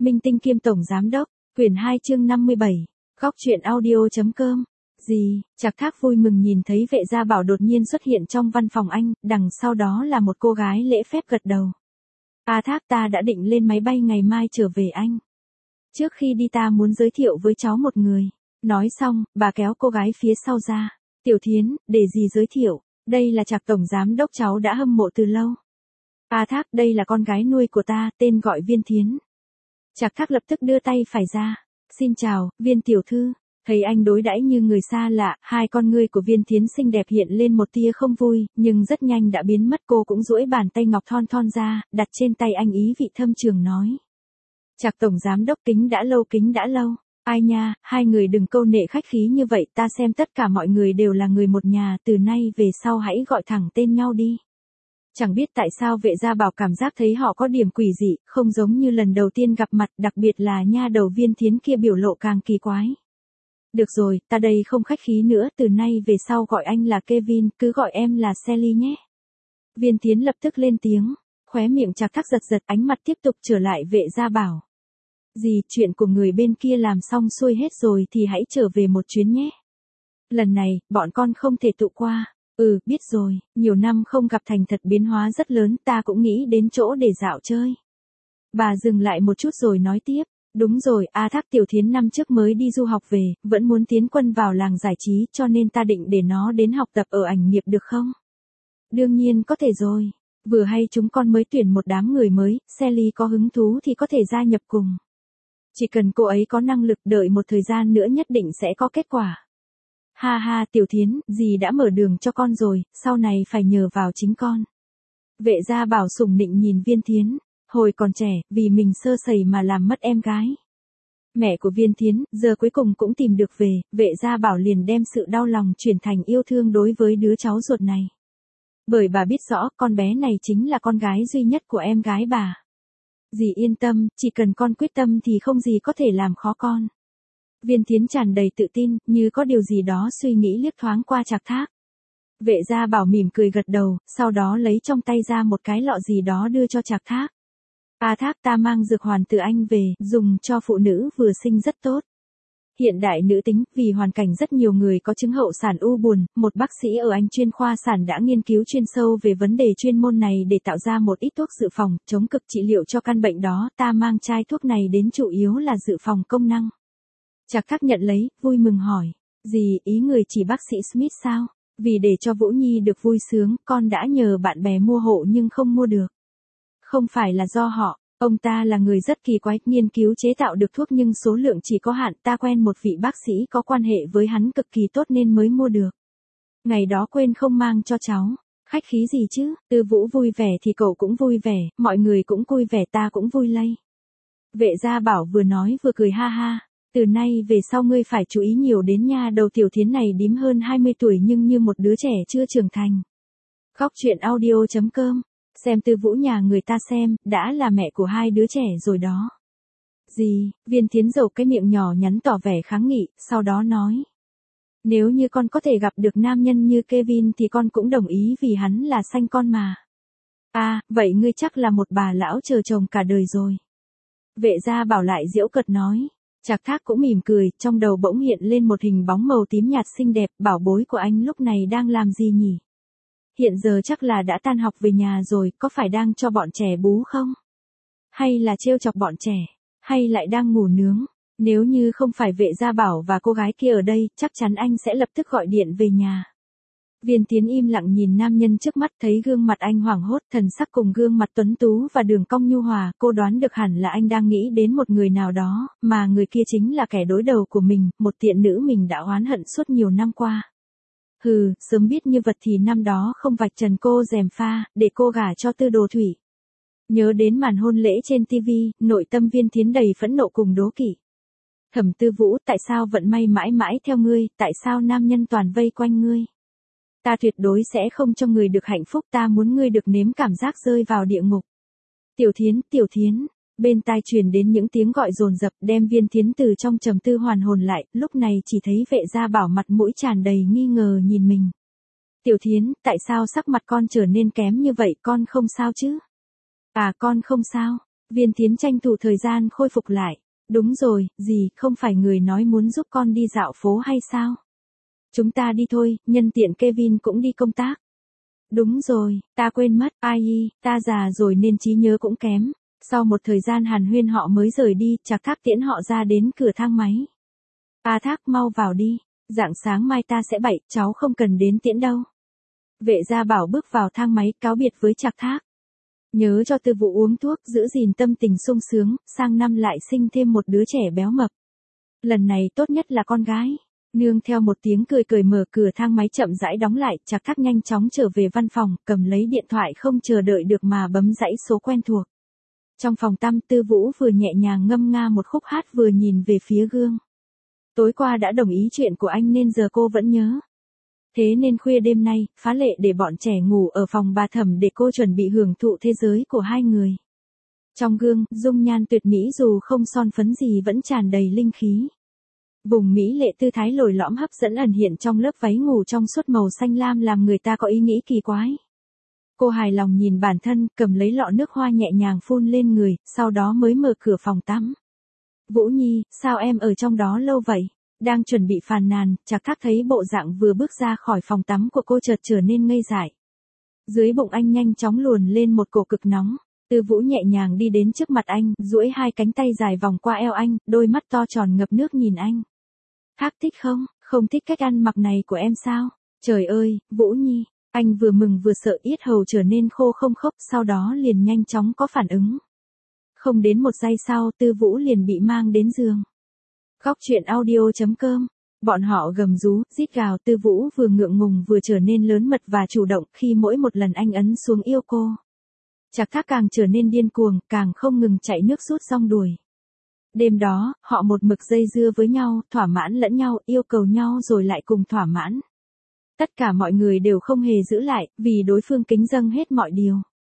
Minh tinh kiêm tổng giám đốc, quyển 2 chương 57, góc truyện audio.com. Gì, Trạc Thác vui mừng nhìn thấy Vệ Gia Bảo đột nhiên xuất hiện trong văn phòng anh, đằng sau đó là một cô gái lễ phép gật đầu. Thác, ta đã định lên máy bay ngày mai trở về anh. Trước khi đi ta muốn giới thiệu với cháu một người. Nói xong, bà kéo cô gái phía sau ra. Tiểu Thiến, để gì giới thiệu, đây là Trạc tổng giám đốc cháu đã hâm mộ từ lâu. Thác, đây là con gái nuôi của ta, tên gọi Viên Thiến. Trạc Thác lập tức đưa tay phải ra. Xin chào, Viên tiểu thư. Thấy anh đối đãi như người xa lạ, hai con ngươi của Viên Thiến xinh đẹp hiện lên một tia không vui, nhưng rất nhanh đã biến mất. Cô cũng duỗi bàn tay ngọc thon thon ra, đặt trên tay anh ý vị thâm trường nói. Trạc tổng giám đốc, kính đã lâu. Ai nha, hai người đừng câu nệ khách khí như vậy, ta xem tất cả mọi người đều là người một nhà, từ nay về sau hãy gọi thẳng tên nhau đi. Chẳng biết tại sao Vệ Gia Bảo cảm giác thấy họ có điểm quỷ dị, không giống như lần đầu tiên gặp mặt, đặc biệt là nha đầu Viên Thiến kia biểu lộ càng kỳ quái. Được rồi, ta đây không khách khí nữa, từ nay về sau gọi anh là Kevin, cứ gọi em là Sally nhé. Viên Thiến lập tức lên tiếng, khóe miệng Trạc Thác giật, ánh mặt tiếp tục trở lại Vệ Gia Bảo. Gì, chuyện của người bên kia làm xong xuôi hết rồi thì hãy trở về một chuyến nhé. Lần này, bọn con không thể tụ qua. Biết rồi, nhiều năm không gặp thành thật biến hóa rất lớn, ta cũng nghĩ đến chỗ để dạo chơi. Bà dừng lại một chút rồi nói tiếp. Đúng rồi, Thác, Tiểu Thiến năm trước mới đi du học về, vẫn muốn tiến quân vào làng giải trí, cho nên ta định để nó đến học tập ở ảnh nghiệp được không? Đương nhiên có thể rồi. Vừa hay chúng con mới tuyển một đám người mới, Sally có hứng thú thì có thể gia nhập cùng. Chỉ cần cô ấy có năng lực, đợi một thời gian nữa nhất định sẽ có kết quả. Ha ha, Tiểu Thiến, dì đã mở đường cho con rồi, sau này phải nhờ vào chính con. Vệ Gia Bảo sủng nịnh nhìn Viên Thiến. Hồi còn trẻ, vì mình sơ sẩy mà làm mất em gái. Mẹ của Viên Thiến, giờ cuối cùng cũng tìm được về, Vệ Gia Bảo liền đem sự đau lòng chuyển thành yêu thương đối với đứa cháu ruột này. Bởi bà biết rõ, con bé này chính là con gái duy nhất của em gái bà. Dì yên tâm, chỉ cần con quyết tâm thì không gì có thể làm khó con. Viên Thiến tràn đầy tự tin, như có điều gì đó suy nghĩ liếc thoáng qua Trạc Thác. Vệ Gia Bảo mỉm cười gật đầu, sau đó lấy trong tay ra một cái lọ gì đó đưa cho Trạc Thác. Thác, ta mang dược hoàn từ Anh về, dùng cho phụ nữ vừa sinh rất tốt. Hiện đại nữ tính, vì hoàn cảnh rất nhiều người có chứng hậu sản u buồn, một bác sĩ ở Anh chuyên khoa sản đã nghiên cứu chuyên sâu về vấn đề chuyên môn này để tạo ra một ít thuốc dự phòng, chống cực trị liệu cho căn bệnh đó, ta mang chai thuốc này đến chủ yếu là dự phòng công năng. Trạc Thác nhận lấy, vui mừng hỏi, gì, ý người chỉ bác sĩ Smith sao? Vì để cho Vũ Nhi được vui sướng, con đã nhờ bạn bè mua hộ nhưng không mua được. Không phải là do họ, ông ta là người rất kỳ quái, nghiên cứu chế tạo được thuốc nhưng số lượng chỉ có hạn, ta quen một vị bác sĩ có quan hệ với hắn cực kỳ tốt nên mới mua được. Ngày đó quên không mang cho cháu, khách khí gì chứ, Tư Vũ vui vẻ thì cậu cũng vui vẻ, mọi người cũng vui vẻ, ta cũng vui lây. Vệ Gia Bảo vừa nói vừa cười ha ha, từ nay về sau ngươi phải chú ý nhiều đến nha đầu Tiểu Thiến này đím hơn 20 tuổi nhưng như một đứa trẻ chưa trưởng thành. Góc truyện audio.com. Xem Tư Vũ nhà người ta xem, đã là mẹ của hai đứa trẻ rồi đó. Gì, Viên Thiến dầu cái miệng nhỏ nhắn tỏ vẻ kháng nghị, sau đó nói. Nếu như con có thể gặp được nam nhân như Kevin thì con cũng đồng ý vì hắn là sanh con mà. Vậy ngươi chắc là một bà lão chờ chồng cả đời rồi. Vệ Gia Bảo lại giễu cợt nói. Trạc Thác cũng mỉm cười, trong đầu bỗng hiện lên một hình bóng màu tím nhạt xinh đẹp, bảo bối của anh lúc này đang làm gì nhỉ? Hiện giờ chắc là đã tan học về nhà rồi, có phải đang cho bọn trẻ bú không? Hay là trêu chọc bọn trẻ? Hay lại đang ngủ nướng? Nếu như không phải Vệ Gia Bảo và cô gái kia ở đây, chắc chắn anh sẽ lập tức gọi điện về nhà. Viên Thiến im lặng nhìn nam nhân trước mắt, thấy gương mặt anh hoảng hốt, thần sắc cùng gương mặt tuấn tú và đường cong nhu hòa, cô đoán được hẳn là anh đang nghĩ đến một người nào đó, mà người kia chính là kẻ đối đầu của mình, một tiện nữ mình đã oán hận suốt nhiều năm qua. Sớm biết như vậy thì năm đó không vạch trần cô gièm pha, để cô gả cho Tư Đồ Thủy. Nhớ đến màn hôn lễ trên TV, nội tâm Viên Thiến đầy phẫn nộ cùng đố kỵ. Thẩm Tư Vũ, tại sao vận may mãi mãi theo ngươi, tại sao nam nhân toàn vây quanh ngươi? Ta tuyệt đối sẽ không cho người được hạnh phúc, ta muốn ngươi được nếm cảm giác rơi vào địa ngục. Tiểu Thiến, bên tai truyền đến những tiếng gọi dồn dập đem Viên Thiến từ trong trầm tư hoàn hồn lại, lúc này chỉ thấy Vệ Gia Bảo mặt mũi tràn đầy nghi ngờ nhìn mình. Tiểu Thiến, tại sao sắc mặt con trở nên kém như vậy, con không sao chứ? Con không sao. Viên Thiến tranh thủ thời gian khôi phục lại. Đúng rồi, dì, không phải người nói muốn giúp con đi dạo phố hay sao? Chúng ta đi thôi, nhân tiện Kevin cũng đi công tác. Đúng rồi, ta quên mất, ai, ta già rồi nên trí nhớ cũng kém. Sau một thời gian hàn huyên họ mới rời đi, Trạc Thác tiễn họ ra đến cửa thang máy. A Thác, mau vào đi, rạng sáng mai ta sẽ bậy, cháu không cần đến tiễn đâu. Vệ gia bảo bước vào thang máy cáo biệt với Trạc Thác. Nhớ cho Tư Vũ uống thuốc, giữ gìn tâm tình sung sướng, sang năm lại sinh thêm một đứa trẻ béo mập. Lần này tốt nhất là con gái. Nương theo một tiếng cười cười mở cửa thang máy chậm rãi đóng lại, Trạc Thác nhanh chóng trở về văn phòng, cầm lấy điện thoại không chờ đợi được mà bấm dãy số quen thuộc. Trong phòng tắm, Tư Vũ vừa nhẹ nhàng ngâm nga một khúc hát vừa nhìn về phía gương. Tối qua đã đồng ý chuyện của anh nên giờ cô vẫn nhớ. Thế nên khuya đêm nay, phá lệ để bọn trẻ ngủ ở phòng bà Thẩm để cô chuẩn bị hưởng thụ thế giới của hai người. Trong gương, dung nhan tuyệt mỹ dù không son phấn gì vẫn tràn đầy linh khí. Vùng mỹ lệ tư thái lồi lõm hấp dẫn ẩn hiện trong lớp váy ngủ trong suốt màu xanh lam làm người ta có ý nghĩ kỳ quái. Cô hài lòng nhìn bản thân, cầm lấy lọ nước hoa nhẹ nhàng phun lên người, sau đó mới mở cửa phòng tắm. Vũ Nhi, sao em ở trong đó lâu vậy? Đang chuẩn bị phàn nàn, Trạc Thác thấy bộ dạng vừa bước ra khỏi phòng tắm của cô chợt trở nên ngây dại. Dưới bụng anh nhanh chóng luồn lên một cổ cực nóng. Tư Vũ nhẹ nhàng đi đến trước mặt anh, duỗi hai cánh tay dài vòng qua eo anh, đôi mắt to tròn ngập nước nhìn anh. Thác thích không? Không thích cách ăn mặc này của em sao? Trời ơi, Vũ Nhi, anh vừa mừng vừa sợ yết hầu trở nên khô không khốc, sau đó liền nhanh chóng có phản ứng. Không đến một giây sau, Tư Vũ liền bị mang đến giường. Góc truyện audio.com. Bọn họ gầm rú, rít gào, Tư Vũ vừa ngượng ngùng vừa trở nên lớn mật và chủ động khi mỗi một lần anh ấn xuống yêu cô. Trạc Thác càng trở nên điên cuồng, càng không ngừng chạy nước rút rong đuổi. Đêm đó, họ một mực dây dưa với nhau, thỏa mãn lẫn nhau, yêu cầu nhau rồi lại cùng thỏa mãn. Tất cả mọi người đều không hề giữ lại, vì đối phương kính dâng hết mọi điều.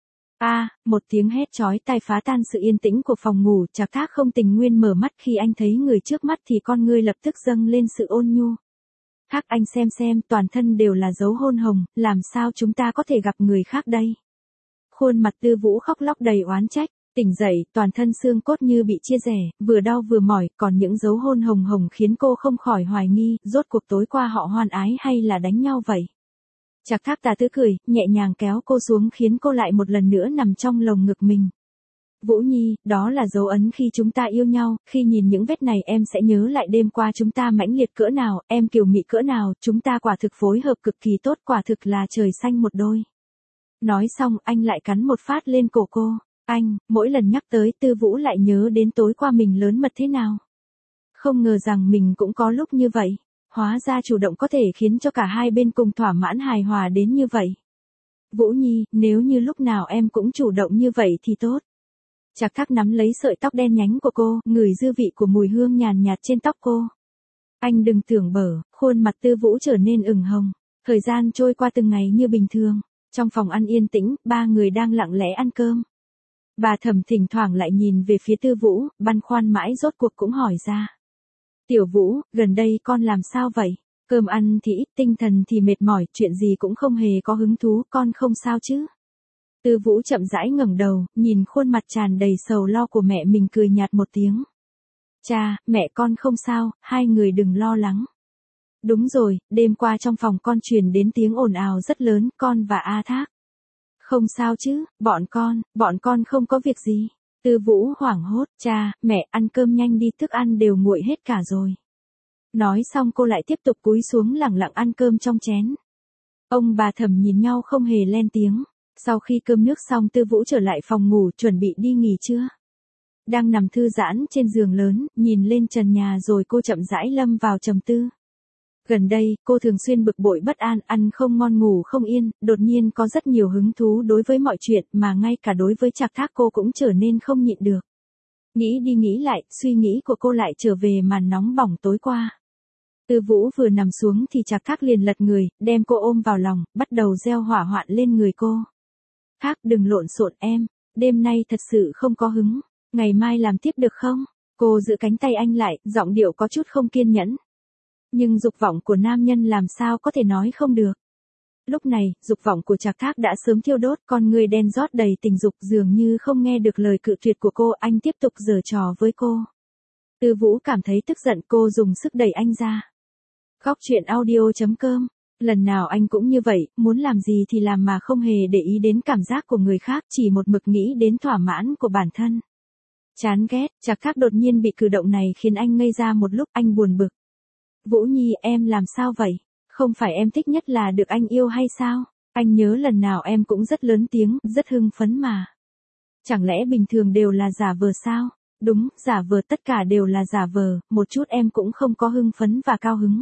Một tiếng hét chói tai phá tan sự yên tĩnh của phòng ngủ, Trạc Thác không tình nguyên mở mắt khi anh thấy người trước mắt thì con ngươi lập tức dâng lên sự ôn nhu. Thác, anh xem, toàn thân đều là dấu hôn hồng, làm sao chúng ta có thể gặp người khác đây? Khuôn mặt Tư Vũ khóc lóc đầy oán trách, tỉnh dậy, toàn thân xương cốt như bị chia rẽ, vừa đau vừa mỏi, còn những dấu hôn hồng hồng khiến cô không khỏi hoài nghi, rốt cuộc tối qua họ hoan ái hay là đánh nhau vậy? Trạc Thác tà tứ cười, nhẹ nhàng kéo cô xuống khiến cô lại một lần nữa nằm trong lồng ngực mình. Vũ Nhi, đó là dấu ấn khi chúng ta yêu nhau, khi nhìn những vết này em sẽ nhớ lại đêm qua chúng ta mãnh liệt cỡ nào, em kiều mị cỡ nào, chúng ta quả thực phối hợp cực kỳ tốt, quả thực là trời xanh một đôi. Nói xong, anh lại cắn một phát lên cổ cô. Anh, mỗi lần nhắc tới Tư Vũ lại nhớ đến tối qua mình lớn mật thế nào. Không ngờ rằng mình cũng có lúc như vậy. Hóa ra chủ động có thể khiến cho cả hai bên cùng thỏa mãn hài hòa đến như vậy. Vũ Nhi, nếu như lúc nào em cũng chủ động như vậy thì tốt. Trạc Thác nắm lấy sợi tóc đen nhánh của cô, ngửi dư vị của mùi hương nhàn nhạt trên tóc cô. Anh đừng tưởng bở, khuôn mặt Tư Vũ trở nên ửng hồng. Thời gian trôi qua từng ngày như bình thường. Trong phòng ăn yên tĩnh, ba người đang lặng lẽ ăn cơm. Bà Thẩm thỉnh thoảng lại nhìn về phía Tư Vũ, băn khoăn mãi rốt cuộc cũng hỏi ra. Tiểu Vũ, gần đây con làm sao vậy? Cơm ăn thì ít, tinh thần thì mệt mỏi, chuyện gì cũng không hề có hứng thú, con không sao chứ? Tư Vũ chậm rãi ngẩng đầu, nhìn khuôn mặt tràn đầy sầu lo của mẹ mình cười nhạt một tiếng. Cha, mẹ con không sao, hai người đừng lo lắng. Đúng rồi, đêm qua trong phòng con truyền đến tiếng ồn ào rất lớn, con và A Thác. Không sao chứ, bọn con không có việc gì. Tư Vũ hoảng hốt, cha, mẹ ăn cơm nhanh đi, thức ăn đều nguội hết cả rồi. Nói xong cô lại tiếp tục cúi xuống lẳng lặng ăn cơm trong chén. Ông bà Thẩm nhìn nhau không hề lên tiếng. Sau khi cơm nước xong Tư Vũ trở lại phòng ngủ chuẩn bị đi nghỉ trưa. Đang nằm thư giãn trên giường lớn, nhìn lên trần nhà rồi cô chậm rãi lâm vào trầm tư. Gần đây, cô thường xuyên bực bội bất an, ăn không ngon ngủ không yên, đột nhiên có rất nhiều hứng thú đối với mọi chuyện mà ngay cả đối với Trạc Thác cô cũng trở nên không nhịn được. Nghĩ đi nghĩ lại, suy nghĩ của cô lại trở về màn nóng bỏng tối qua. Tư Vũ vừa nằm xuống thì Trạc Thác liền lật người, đem cô ôm vào lòng, bắt đầu gieo hỏa hoạn lên người cô. Thác, đừng lộn xộn em, đêm nay thật sự không có hứng, ngày mai làm tiếp được không? Cô giữ cánh tay anh lại, giọng điệu có chút không kiên nhẫn. Nhưng dục vọng của nam nhân làm sao có thể nói không được. Lúc này, dục vọng của Trạc Thác đã sớm thiêu đốt, con người đen rót đầy tình dục, dường như không nghe được lời cự tuyệt của cô, anh tiếp tục giở trò với cô. Tư Vũ cảm thấy tức giận, cô dùng sức đẩy anh ra. Góc truyện audio.com. Lần nào anh cũng như vậy, muốn làm gì thì làm mà không hề để ý đến cảm giác của người khác, chỉ một mực nghĩ đến thỏa mãn của bản thân. Chán ghét, Trạc Thác đột nhiên bị cử động này khiến anh ngây ra một lúc, anh buồn bực. Vũ Nhi, em làm sao vậy? Không phải em thích nhất là được anh yêu hay sao? Anh nhớ lần nào em cũng rất lớn tiếng, rất hưng phấn mà. Chẳng lẽ bình thường đều là giả vờ sao? Đúng, giả vờ, tất cả đều là giả vờ, một chút em cũng không có hưng phấn và cao hứng.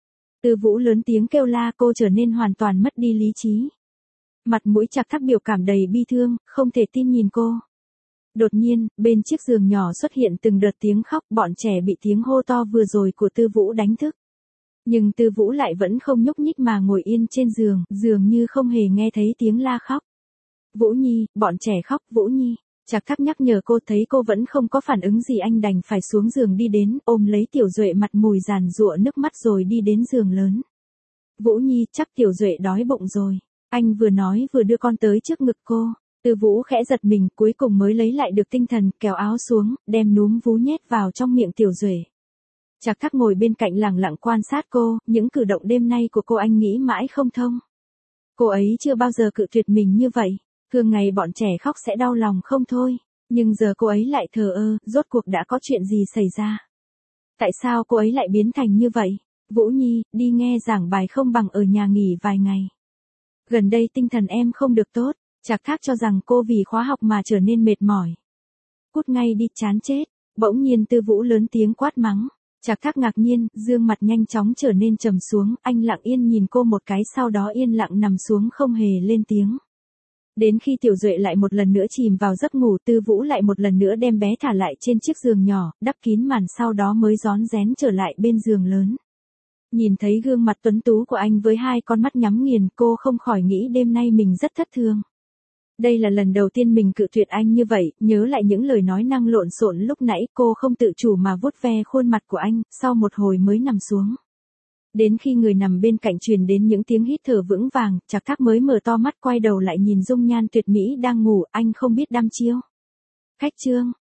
Tư Vũ lớn tiếng kêu la, cô trở nên hoàn toàn mất đi lý trí. Mặt mũi Trạc Thác biểu cảm đầy bi thương, không thể tin nhìn cô. Đột nhiên, bên chiếc giường nhỏ xuất hiện từng đợt tiếng khóc, bọn trẻ bị tiếng hô to vừa rồi của Tư Vũ đánh thức. Nhưng Tư Vũ lại vẫn không nhúc nhích mà ngồi yên trên giường, dường như không hề nghe thấy tiếng la khóc. Vũ Nhi, bọn trẻ khóc, Vũ Nhi. Trạc Thác nhắc nhở cô, thấy cô vẫn không có phản ứng gì, anh đành phải xuống giường đi đến, ôm lấy Tiểu Duệ mặt mùi giàn giụa nước mắt rồi đi đến giường lớn. Vũ Nhi, chắc Tiểu Duệ đói bụng rồi. Anh vừa nói vừa đưa con tới trước ngực cô. Tư Vũ khẽ giật mình, cuối cùng mới lấy lại được tinh thần, kéo áo xuống, đem núm vú nhét vào trong miệng Tiểu Duệ. Trạc Thác ngồi bên cạnh lẳng lặng quan sát cô, những cử động đêm nay của cô anh nghĩ mãi không thông. Cô ấy chưa bao giờ cự tuyệt mình như vậy. Thường ngày bọn trẻ khóc sẽ đau lòng không thôi, nhưng giờ cô ấy lại thờ ơ, rốt cuộc đã có chuyện gì xảy ra? Tại sao cô ấy lại biến thành như vậy? Vũ Nhi, đi nghe giảng bài không bằng ở nhà nghỉ vài ngày. Gần đây tinh thần em không được tốt, Trạc Thác cho rằng cô vì khóa học mà trở nên mệt mỏi. Cút ngay đi, chán chết. Bỗng nhiên Tư Vũ lớn tiếng quát mắng. Trạc Thác ngạc nhiên, dương mặt nhanh chóng trở nên trầm xuống, anh lặng yên nhìn cô một cái, sau đó yên lặng nằm xuống không hề lên tiếng. Đến khi Tiểu Duệ lại một lần nữa chìm vào giấc ngủ, Tư Vũ lại một lần nữa đem bé thả lại trên chiếc giường nhỏ, đắp kín màn, sau đó mới rón rén trở lại bên giường lớn. Nhìn thấy gương mặt tuấn tú của anh với hai con mắt nhắm nghiền, cô không khỏi nghĩ đêm nay mình rất thất thường. Đây là lần đầu tiên mình cự tuyệt anh như vậy, nhớ lại những lời nói năng lộn xộn lúc nãy, cô không tự chủ mà vuốt ve khuôn mặt của anh, sau một hồi mới nằm xuống. Đến khi người nằm bên cạnh truyền đến những tiếng hít thở vững vàng, Trạc Thác mới mở to mắt, quay đầu lại nhìn dung nhan tuyệt mỹ đang ngủ, anh không biết đăm chiêu. Khách trương,